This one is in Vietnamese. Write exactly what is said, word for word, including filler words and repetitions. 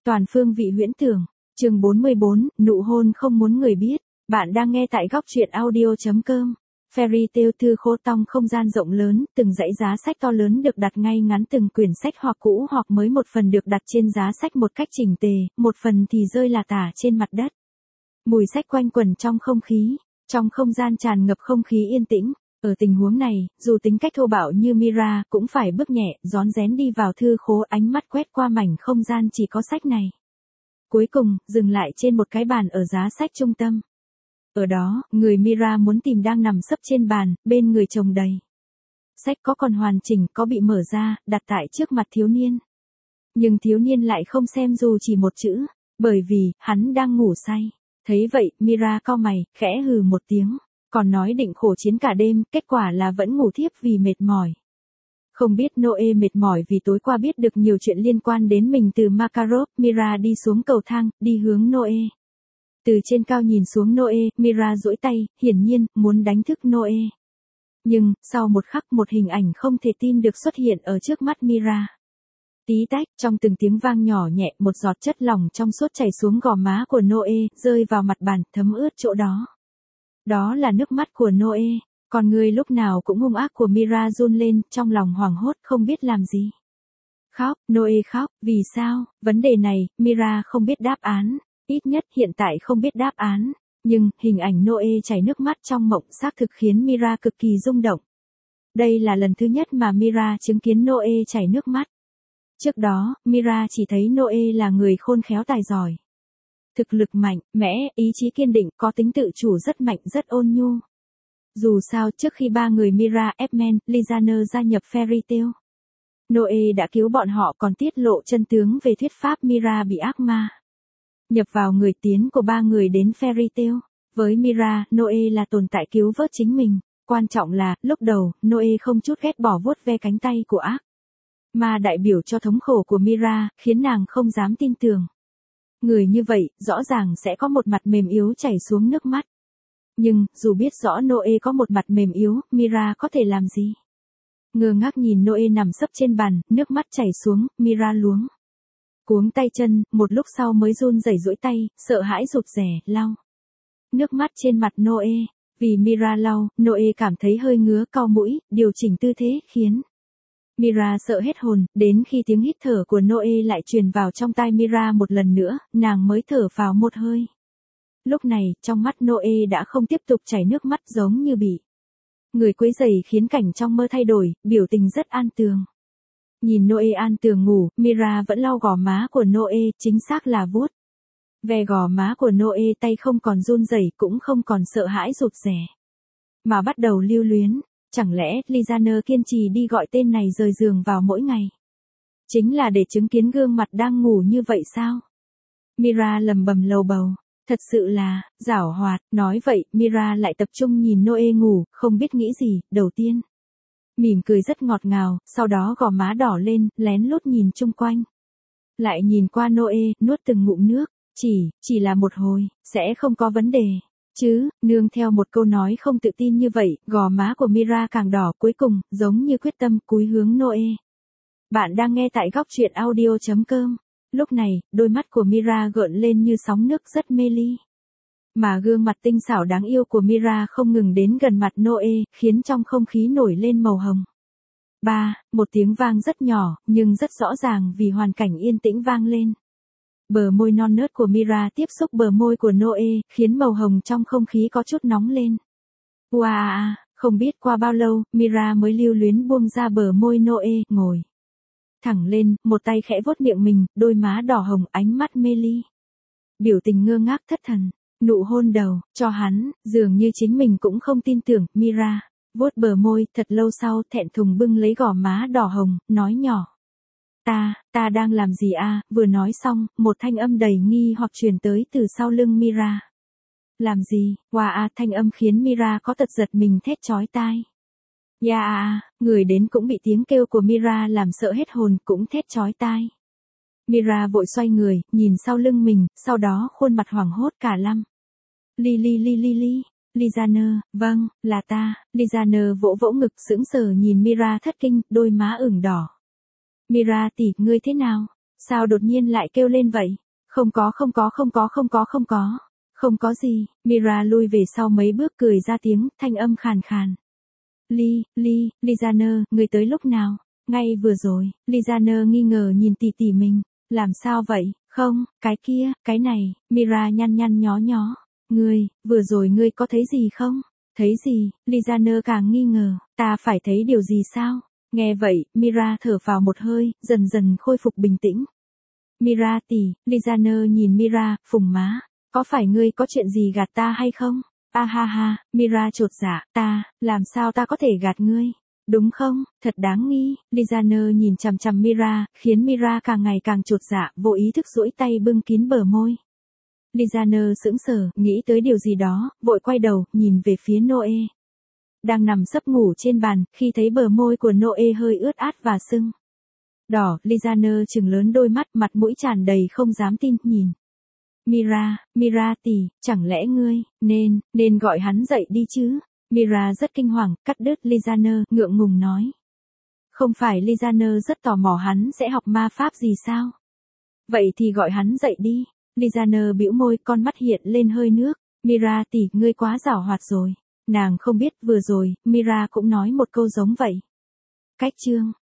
Toàn phương vị huyễn tưởng, chương bốn mươi bốn, nụ hôn không muốn người biết. Bạn đang nghe tại góc truyện audio.com. Fairy Tail thư khô tong không gian rộng lớn, từng dãy giá sách to lớn được đặt ngay ngắn, từng quyển sách hoặc cũ hoặc mới một phần được đặt trên giá sách một cách chỉnh tề, một phần thì rơi lả tả trên mặt đất. Mùi sách quanh quẩn trong không khí, trong không gian tràn ngập không khí yên tĩnh. Ở tình huống này, dù tính cách thô bạo như Mira cũng phải bước nhẹ, rón rén đi vào thư khố, ánh mắt quét qua mảnh không gian chỉ có sách này. Cuối cùng, dừng lại trên một cái bàn ở giá sách trung tâm. Ở đó, người Mira muốn tìm đang nằm sấp trên bàn, bên người chồng đầy. Sách có còn hoàn chỉnh, có bị mở ra, đặt tại trước mặt thiếu niên. Nhưng thiếu niên lại không xem dù chỉ một chữ, bởi vì, hắn đang ngủ say. Thấy vậy, Mira cau mày, khẽ hừ một tiếng. Còn nói định khổ chiến cả đêm, kết quả là vẫn ngủ thiếp vì mệt mỏi. Không biết Noe mệt mỏi vì tối qua biết được nhiều chuyện liên quan đến mình từ Makarov, Mira đi xuống cầu thang, đi hướng Noe. Từ trên cao nhìn xuống Noe, Mira duỗi tay, hiển nhiên, muốn đánh thức Noe. Nhưng, sau một khắc một hình ảnh không thể tin được xuất hiện ở trước mắt Mira. Tí tách, trong từng tiếng vang nhỏ nhẹ, một giọt chất lỏng trong suốt chảy xuống gò má của Noe, rơi vào mặt bàn, thấm ướt chỗ đó. Đó là nước mắt của Noe, còn người lúc nào cũng hung ác của Mira run lên, trong lòng hoảng hốt không biết làm gì. Khóc, Noe khóc, vì sao? Vấn đề này, Mira không biết đáp án, ít nhất hiện tại không biết đáp án, nhưng hình ảnh Noe chảy nước mắt trong mộng xác thực khiến Mira cực kỳ rung động. Đây là lần thứ nhất mà Mira chứng kiến Noe chảy nước mắt. Trước đó, Mira chỉ thấy Noe là người khôn khéo tài giỏi. Thực lực mạnh, mẽ, ý chí kiên định, có tính tự chủ rất mạnh, rất ôn nhu. Dù sao, trước khi ba người Mira, Edmund, Lizaner gia nhập Fairy Tail, Noe đã cứu bọn họ, còn tiết lộ chân tướng về thuyết pháp Mira bị ác ma nhập vào người tiến của ba người đến Fairy Tail. Với Mira, Noe là tồn tại cứu vớt chính mình. Quan trọng là, lúc đầu, Noe không chút ghét bỏ vuốt ve cánh tay của ác ma đại biểu cho thống khổ của Mira, khiến nàng không dám tin tưởng. Người như vậy, rõ ràng sẽ có một mặt mềm yếu chảy xuống nước mắt. Nhưng, dù biết rõ Noe có một mặt mềm yếu, Mira có thể làm gì? Ngơ ngác nhìn Noe nằm sấp trên bàn, nước mắt chảy xuống, Mira luống cuống tay chân, một lúc sau mới run rẩy duỗi tay, sợ hãi rụt rè, lau nước mắt trên mặt Noe. Vì Mira lau, Noe cảm thấy hơi ngứa, cau mũi, điều chỉnh tư thế, khiến Mira sợ hết hồn, đến khi tiếng hít thở của Noe lại truyền vào trong tai Mira một lần nữa, nàng mới thở vào một hơi. Lúc này, trong mắt Noe đã không tiếp tục chảy nước mắt giống như bị người quấy rầy, khiến cảnh trong mơ thay đổi, biểu tình rất an tường. Nhìn Noe an tường ngủ, Mira vẫn lau gò má của Noe, chính xác là vuốt ve gò má của Noe, tay không còn run rẩy, cũng không còn sợ hãi rụt rè, mà bắt đầu lưu luyến. Chẳng lẽ, Lizaner kiên trì đi gọi tên này rời giường vào mỗi ngày, chính là để chứng kiến gương mặt đang ngủ như vậy sao? Mira lầm bầm lầu bầu, thật sự là, giảo hoạt. Nói vậy, Mira lại tập trung nhìn Noe ngủ, không biết nghĩ gì, đầu tiên mỉm cười rất ngọt ngào, sau đó gò má đỏ lên, lén lút nhìn chung quanh. Lại nhìn qua Noe, nuốt từng ngụm nước, chỉ, chỉ là một hồi, sẽ không có vấn đề chứ? Nương theo một câu nói không tự tin như vậy, gò má của Mira càng đỏ, cuối cùng, giống như quyết tâm, cúi hướng Noe. Bạn đang nghe tại góc truyện audio.com. Lúc này, đôi mắt của Mira gợn lên như sóng nước rất mê ly. Mà gương mặt tinh xảo đáng yêu của Mira không ngừng đến gần mặt Noe, khiến trong không khí nổi lên màu hồng. Ba, một tiếng vang rất nhỏ, nhưng rất rõ ràng vì hoàn cảnh yên tĩnh vang lên. Bờ môi non nớt của Mira tiếp xúc bờ môi của Noe, khiến màu hồng trong không khí có chút nóng lên. Wow, không biết qua bao lâu, Mira mới lưu luyến buông ra bờ môi Noe, ngồi thẳng lên, một tay khẽ vuốt miệng mình, đôi má đỏ hồng, ánh mắt mê ly. Biểu tình ngơ ngác thất thần, nụ hôn đầu, cho hắn, dường như chính mình cũng không tin tưởng. Mira vuốt bờ môi, thật lâu sau, thẹn thùng bưng lấy gò má đỏ hồng, nói nhỏ. Ta, ta đang làm gì a? Vừa nói xong, một thanh âm đầy nghi hoặc truyền tới từ sau lưng Mira. Làm gì? Wow a, thanh âm khiến Mira có tật giật mình thét chói tai. Ya a, người đến cũng bị tiếng kêu của Mira làm sợ hết hồn, cũng thét chói tai. Mira vội xoay người, nhìn sau lưng mình, sau đó khuôn mặt hoảng hốt cả lăm. Li li li li li, Lizaner, vâng, là ta. Lizaner vỗ vỗ ngực sững sờ nhìn Mira thất kinh, đôi má ửng đỏ. Mira tỷ, ngươi thế nào? Sao đột nhiên lại kêu lên vậy? Không có không có không có không có không có. Không có gì, Mira lui về sau mấy bước cười ra tiếng, thanh âm khàn khàn. Ly, Ly, Lizaner, người tới lúc nào? Ngay vừa rồi, Lizaner nghi ngờ nhìn tỷ tỷ mình. Làm sao vậy? Không, cái kia, cái này, Mira nhăn nhăn nhó nhó. Ngươi, vừa rồi ngươi có thấy gì không? Thấy gì? Lizaner càng nghi ngờ, ta phải thấy điều gì sao? Nghe vậy, Mira thở vào một hơi, dần dần khôi phục bình tĩnh. Mira tỷ, Lizaner nhìn Mira, phùng má. Có phải ngươi có chuyện gì gạt ta hay không? A ha ha, Mira chột dạ, ta, làm sao ta có thể gạt ngươi? Đúng không? Thật đáng nghi. Lizaner nhìn chằm chằm Mira, khiến Mira càng ngày càng chột dạ, vô ý thức duỗi tay bưng kín bờ môi. Lizaner sững sờ, nghĩ tới điều gì đó, vội quay đầu, nhìn về phía Noe. Đang nằm sấp ngủ trên bàn, khi thấy bờ môi của Noe hơi ướt át và sưng đỏ, Lizaner trừng lớn đôi mắt, mặt mũi tràn đầy không dám tin, nhìn. Mira, Mira tỷ, chẳng lẽ ngươi, nên, nên gọi hắn dậy đi chứ? Mira rất kinh hoàng, cắt đứt Lizaner, ngượng ngùng nói. Không phải Lizaner rất tò mò hắn sẽ học ma pháp gì sao? Vậy thì gọi hắn dậy đi. Lizaner bĩu môi, con mắt hiện lên hơi nước. Mira tỷ, ngươi quá giảo hoạt rồi. Nàng không biết vừa rồi, Mira cũng nói một câu giống vậy. Cách chương